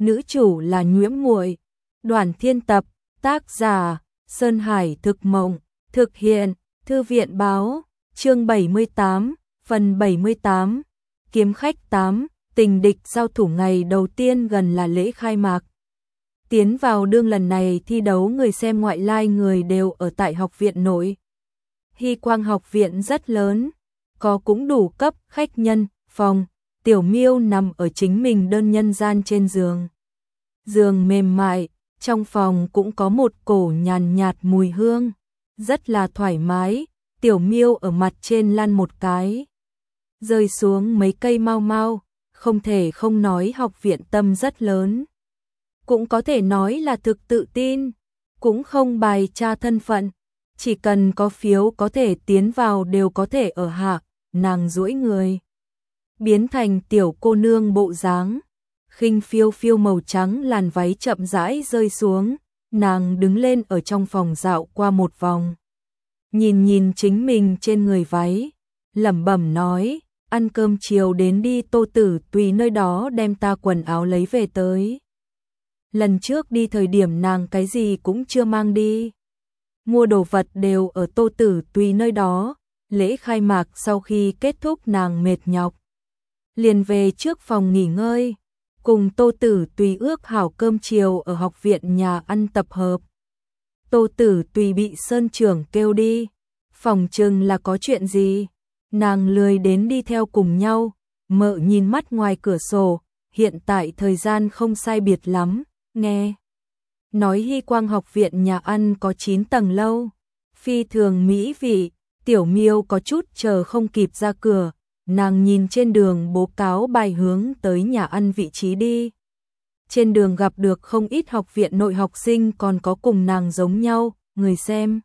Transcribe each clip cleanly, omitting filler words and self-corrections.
nữ chủ là Nhuễm Muội. Đoàn Thiên Tập, tác giả Sơn Hải Thực Mộng, thực hiện Thư viện Báo, chương 78, phần 78. Kiếm khách 8, tình địch giao thủ ngày đầu tiên gần là lễ khai mạc. Tiến vào đương lần này thi đấu người xem ngoại lai người đều ở tại học viện nội. Hy Quang học viện rất lớn, có cũng đủ cấp khách nhân, phòng. Tiểu Miêu nằm ở chính mình đơn nhân gian trên giường. Giường mềm mại, trong phòng cũng có một cổ nhàn nhạt mùi hương, rất là thoải mái. Tiểu Miêu ở mặt trên lăn một cái, rơi xuống mấy cây mau mau, không thể không nói học viện tâm rất lớn. Cũng có thể nói là thực tự tin, cũng không bài tra thân phận, chỉ cần có phiếu có thể tiến vào đều có thể ở hạ. Nàng duỗi người, biến thành tiểu cô nương bộ dáng, khinh phiêu phiêu màu trắng làn váy chậm rãi rơi xuống, nàng đứng lên ở trong phòng dạo qua một vòng. Nhìn chính mình trên người váy, lẩm bẩm nói, ăn cơm chiều đến đi Tô Tử Tùy nơi đó đem ta quần áo lấy về tới. Lần trước đi thời điểm nàng cái gì cũng chưa mang đi. Mua đồ vật đều ở Tô Tử Tùy nơi đó, lễ khai mạc sau khi kết thúc nàng mệt nhọc. Liền về trước phòng nghỉ ngơi, cùng Tô Tử Tùy ước hảo cơm chiều ở học viện nhà ăn tập hợp. Tô Tử Tùy bị Sơn trưởng kêu đi, phòng chừng là có chuyện gì, nàng lười đến đi theo cùng nhau, mợ nhìn mắt ngoài cửa sổ, hiện tại thời gian không sai biệt lắm, nghe nói Hy Quang học viện nhà ăn có 9 tầng lâu, phi thường mỹ vị. Tiểu Miêu có chút chờ không kịp ra cửa, nàng nhìn trên đường bố cáo bài hướng tới nhà ăn vị trí đi. Trên đường gặp được không ít học viện nội học sinh còn có cùng nàng giống nhau, người xem.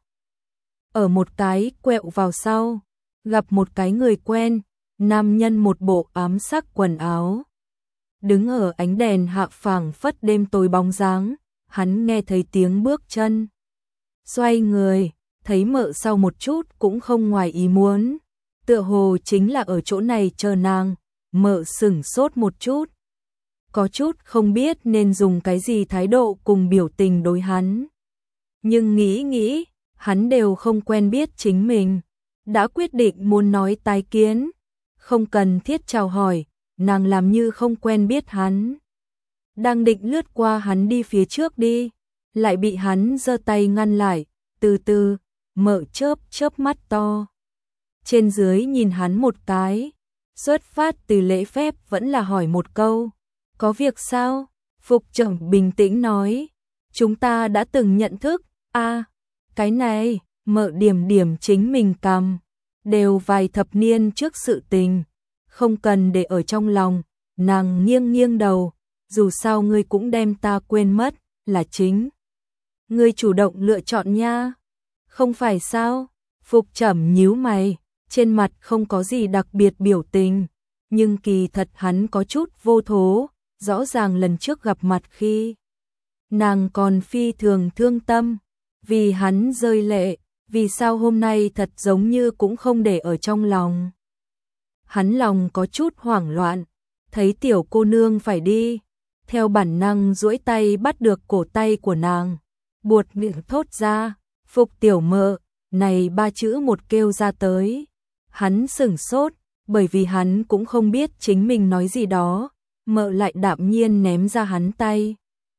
Ở một cái quẹo vào sau, gặp một cái người quen, nam nhân một bộ ám sắc quần áo. Đứng ở ánh đèn hạ phảng phất đêm tối bóng dáng, hắn nghe thấy tiếng bước chân. Xoay người, thấy mợ sau một chút cũng không ngoài ý muốn, tựa hồ chính là ở chỗ này chờ nàng. Mợ sửng sốt một chút, có chút không biết nên dùng cái gì thái độ cùng biểu tình đối hắn. Nhưng nghĩ, hắn đều không quen biết chính mình, đã quyết định muốn nói tái kiến, không cần thiết chào hỏi, nàng làm như không quen biết hắn. Đang định lướt qua hắn đi phía trước đi, lại bị hắn giơ tay ngăn lại, từ từ. Mợ chớp mắt to, trên dưới nhìn hắn một cái, xuất phát từ lễ phép vẫn là hỏi một câu, có việc sao? Phục trưởng bình tĩnh nói, chúng ta đã từng nhận thức. Cái này, mợ điểm chính mình cằm, đều vài thập niên trước sự tình, không cần để ở trong lòng. Nàng nghiêng đầu, dù sao ngươi cũng đem ta quên mất, là chính ngươi chủ động lựa chọn nha. Không phải sao? Phục Trầm nhíu mày, trên mặt không có gì đặc biệt biểu tình, nhưng kỳ thật hắn có chút vô thố, rõ ràng lần trước gặp mặt khi nàng còn phi thường thương tâm, vì hắn rơi lệ, vì sao hôm nay thật giống như cũng không để ở trong lòng. Hắn lòng có chút hoảng loạn, thấy tiểu cô nương phải đi, theo bản năng duỗi tay bắt được cổ tay của nàng, buột miệng thốt ra, Phục tiểu mợ, này 3 chữ một kêu ra tới. Hắn sửng sốt, bởi vì hắn cũng không biết chính mình nói gì đó, mợ lại đạm nhiên ném ra hắn tay.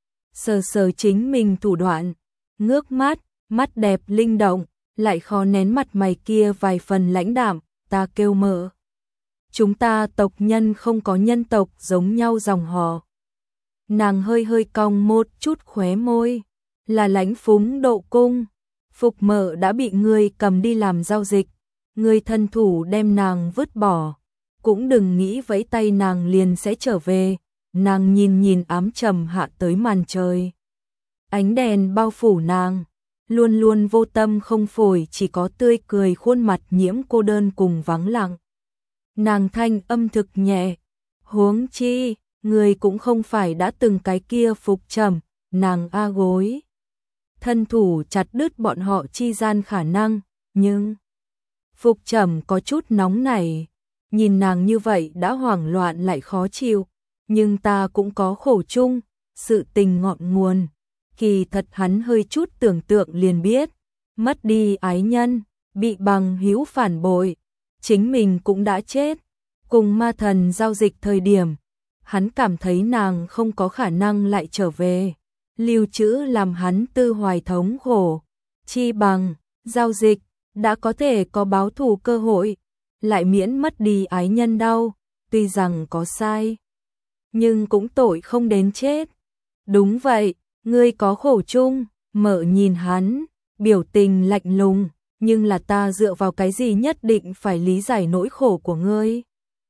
Sờ chính mình thủ đoạn, ngước mắt đẹp linh động, lại khó nén mặt mày kia vài phần lãnh đạm, ta kêu mợ. Chúng ta tộc nhân không có nhân tộc giống nhau dòng họ. Nàng hơi cong một chút khóe môi, là lãnh phúng độ cung. Phục mợ đã bị người cầm đi làm giao dịch, người thân thủ đem nàng vứt bỏ, cũng đừng nghĩ vẫy tay nàng liền sẽ trở về. Nàng nhìn ám trầm hạ tới màn trời, ánh đèn bao phủ nàng, luôn vô tâm không phổi, chỉ có tươi cười khuôn mặt nhiễm cô đơn cùng vắng lặng. Nàng thanh âm thực nhẹ, huống chi, người cũng không phải đã từng cái kia Phục Trầm. Nàng a gối, thân thủ chặt đứt bọn họ chi gian khả năng, nhưng Phục Trầm có chút nóng nảy, nhìn nàng như vậy đã hoảng loạn lại khó chịu, nhưng ta cũng có khổ chung, sự tình ngọn nguồn. Kỳ thật hắn hơi chút tưởng tượng liền biết, mất đi ái nhân, bị bằng hữu phản bội, chính mình cũng đã chết. Cùng ma thần giao dịch thời điểm, hắn cảm thấy nàng không có khả năng lại trở về, lưu trữ làm hắn tư hoài thống khổ, chi bằng giao dịch đã có thể có báo thù cơ hội, lại miễn mất đi ái nhân đau, tuy rằng có sai, nhưng cũng tội không đến chết. Đúng vậy, ngươi có khổ chung, Mợ nhìn hắn, biểu tình lạnh lùng, nhưng là ta dựa vào cái gì nhất định phải lý giải nỗi khổ của ngươi.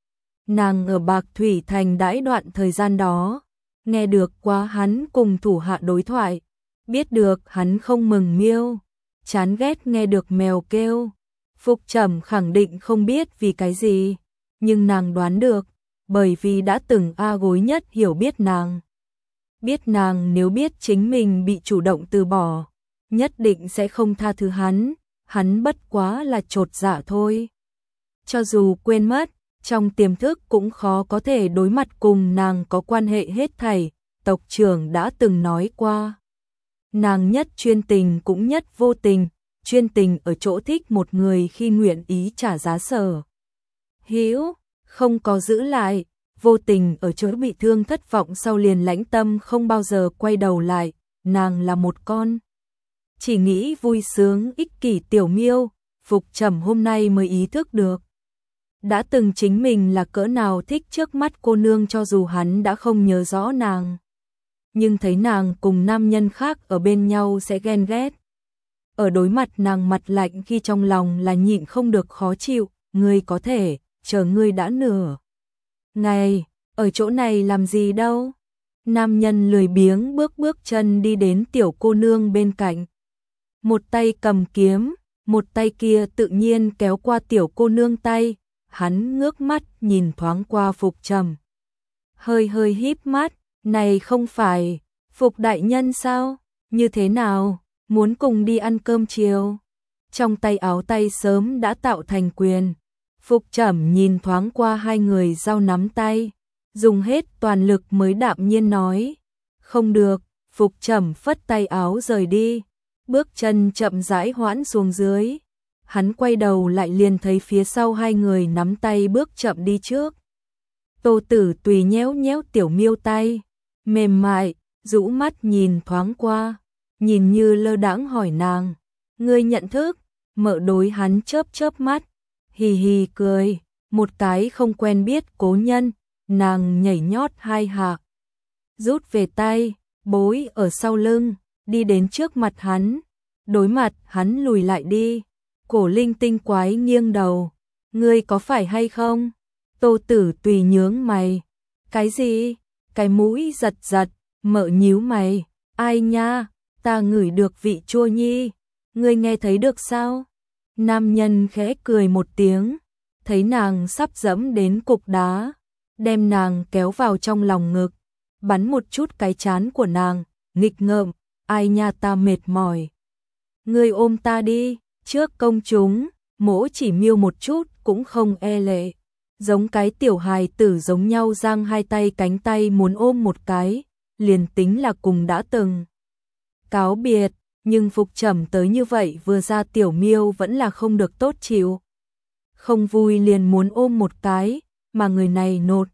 Nàng ở Bạc Thủy Thành đãi đoạn thời gian đó, nghe được quá hắn cùng thủ hạ đối thoại, biết được hắn không mừng miêu, chán ghét nghe được mèo kêu. Phục Trầm khẳng định không biết vì cái gì, nhưng nàng đoán được, bởi vì đã từng gối nhất hiểu biết nàng. Biết nàng nếu biết chính mình bị chủ động từ bỏ, nhất định sẽ không tha thứ hắn bất quá là chột dạ thôi. Cho dù quên mất, trong tiềm thức cũng khó có thể đối mặt cùng nàng có quan hệ hết thảy, tộc trưởng đã từng nói qua. Nàng nhất chuyên tình cũng nhất vô tình, chuyên tình ở chỗ thích một người khi nguyện ý trả giá sở hữu, không có giữ lại, vô tình ở chỗ bị thương thất vọng sau liền lãnh tâm không bao giờ quay đầu lại, nàng là một con chỉ nghĩ vui sướng ích kỷ tiểu miêu. Phục Trầm hôm nay mới ý thức được, đã từng chính mình là cỡ nào thích trước mắt cô nương, cho dù hắn đã không nhớ rõ nàng, nhưng thấy nàng cùng nam nhân khác ở bên nhau sẽ ghen ghét. Ở đối mặt nàng mặt lạnh khi trong lòng là nhịn không được khó chịu, ngươi có thể, chờ ngươi đã nửa ngày, ở chỗ này làm gì đâu. Nam nhân lười biếng bước chân đi đến tiểu cô nương bên cạnh. Một tay cầm kiếm, một tay kia tự nhiên kéo qua tiểu cô nương tay, hắn ngước mắt nhìn thoáng qua Phục Trầm. Hơi híp mắt, này không phải Phục đại nhân sao, như thế nào, muốn cùng đi ăn cơm chiều. Trong tay áo tay sớm đã tạo thành quyền. Phục Trầm nhìn thoáng qua hai người giao nắm tay, dùng hết toàn lực mới đạm nhiên nói. Không được, Phục Trầm phất tay áo rời đi, bước chân chậm rãi hoãn xuống dưới. Hắn quay đầu lại liền thấy phía sau hai người nắm tay bước chậm đi trước. Tô Tử Tùy nhéo nhéo tiểu miêu tay, mềm mại, rũ mắt nhìn thoáng qua, nhìn như lơ đãng hỏi nàng, ngươi nhận thức? Mợ đối hắn chớp mắt, hì hì cười, một cái không quen biết cố nhân, nàng nhảy nhót hai hạ, rút về tay, bối ở sau lưng, đi đến trước mặt hắn, đối mặt hắn lùi lại đi. Cổ linh tinh quái nghiêng đầu, ngươi có phải hay không? Tô Tử Tùy nhướng mày, cái gì? Cái mũi giật giật, mợ nhíu mày, ai nha, ta ngửi được vị chua nhi, ngươi nghe thấy được sao? Nam nhân khẽ cười một tiếng, thấy nàng sắp dẫm đến cục đá, đem nàng kéo vào trong lòng ngực, bắn một chút cái trán của nàng, nghịch ngợm, ai nha ta mệt mỏi. Ngươi ôm ta đi. Trước công chúng, mỗ chỉ miêu một chút cũng không e lệ, giống cái tiểu hài tử giống nhau giang hai tay cánh tay muốn ôm một cái, liền tính là cùng đã từng cáo biệt, nhưng Phục Trầm tới như vậy vừa ra tiểu miêu vẫn là không được tốt chịu. Không vui liền muốn ôm một cái, mà người này nột.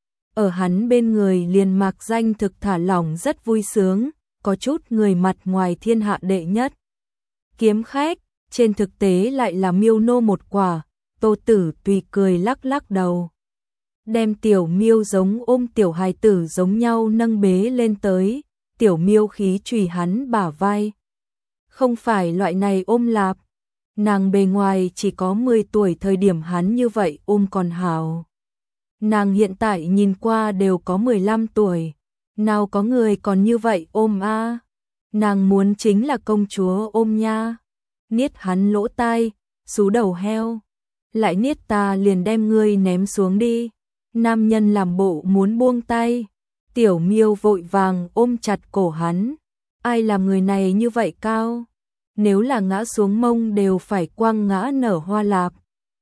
Ở hắn bên người liền mặc danh thực thả lỏng rất vui sướng, có chút người mặt ngoài thiên hạ đệ nhất. Kiếm khách. Trên thực tế lại là miêu nô một quả. Tô Tử Tùy cười lắc lắc đầu, đem tiểu miêu giống ôm tiểu hài tử giống nhau nâng bế lên tới, tiểu miêu khí chùy hắn bả vai. Không phải loại này ôm lạp, nàng bề ngoài chỉ có 10 tuổi thời điểm hắn như vậy ôm còn hảo. Nàng hiện tại nhìn qua đều có 15 tuổi, nào có người còn như vậy ôm a. Nàng muốn chính là công chúa ôm nha. Niết hắn lỗ tai, xú đầu heo, lại niết ta liền đem ngươi ném xuống đi. Nam nhân làm bộ muốn buông tay, tiểu miêu vội vàng ôm chặt cổ hắn. Ai làm người này như vậy cao? Nếu là ngã xuống mông đều phải quăng ngã nở hoa lạp.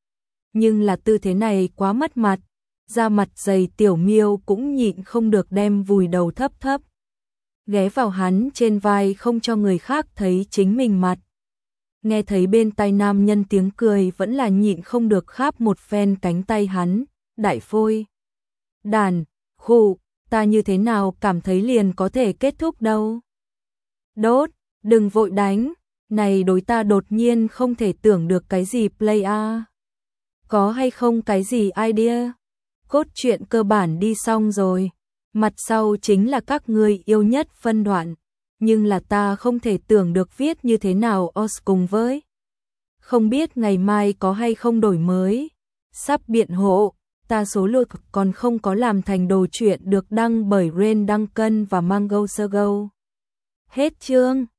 Nhưng là tư thế này quá mất mặt, da mặt dày tiểu miêu cũng nhịn không được đem vùi đầu thấp thấp. ghé vào hắn trên vai không cho người khác thấy chính mình mặt. Nghe thấy bên tai nam nhân tiếng cười vẫn là nhịn không được kháp một phen cánh tay hắn, đại phôi. Đàn, khụ, ta như thế nào cảm thấy liền có thể kết thúc đâu. Đốt, đừng vội đánh, này đối ta đột nhiên không thể tưởng được cái gì play a. Có hay không cái gì idea? Cốt truyện cơ bản đi xong rồi, mặt sau chính là các ngươi yêu nhất phân đoạn, nhưng là ta không thể tưởng được viết như thế nào os cùng với. Không biết ngày mai có hay không đổi mới, sắp biện hộ, ta số lược còn không có làm thành đồ truyện được đăng bởi Ren Duncan và Mango Sergo. Hết chương.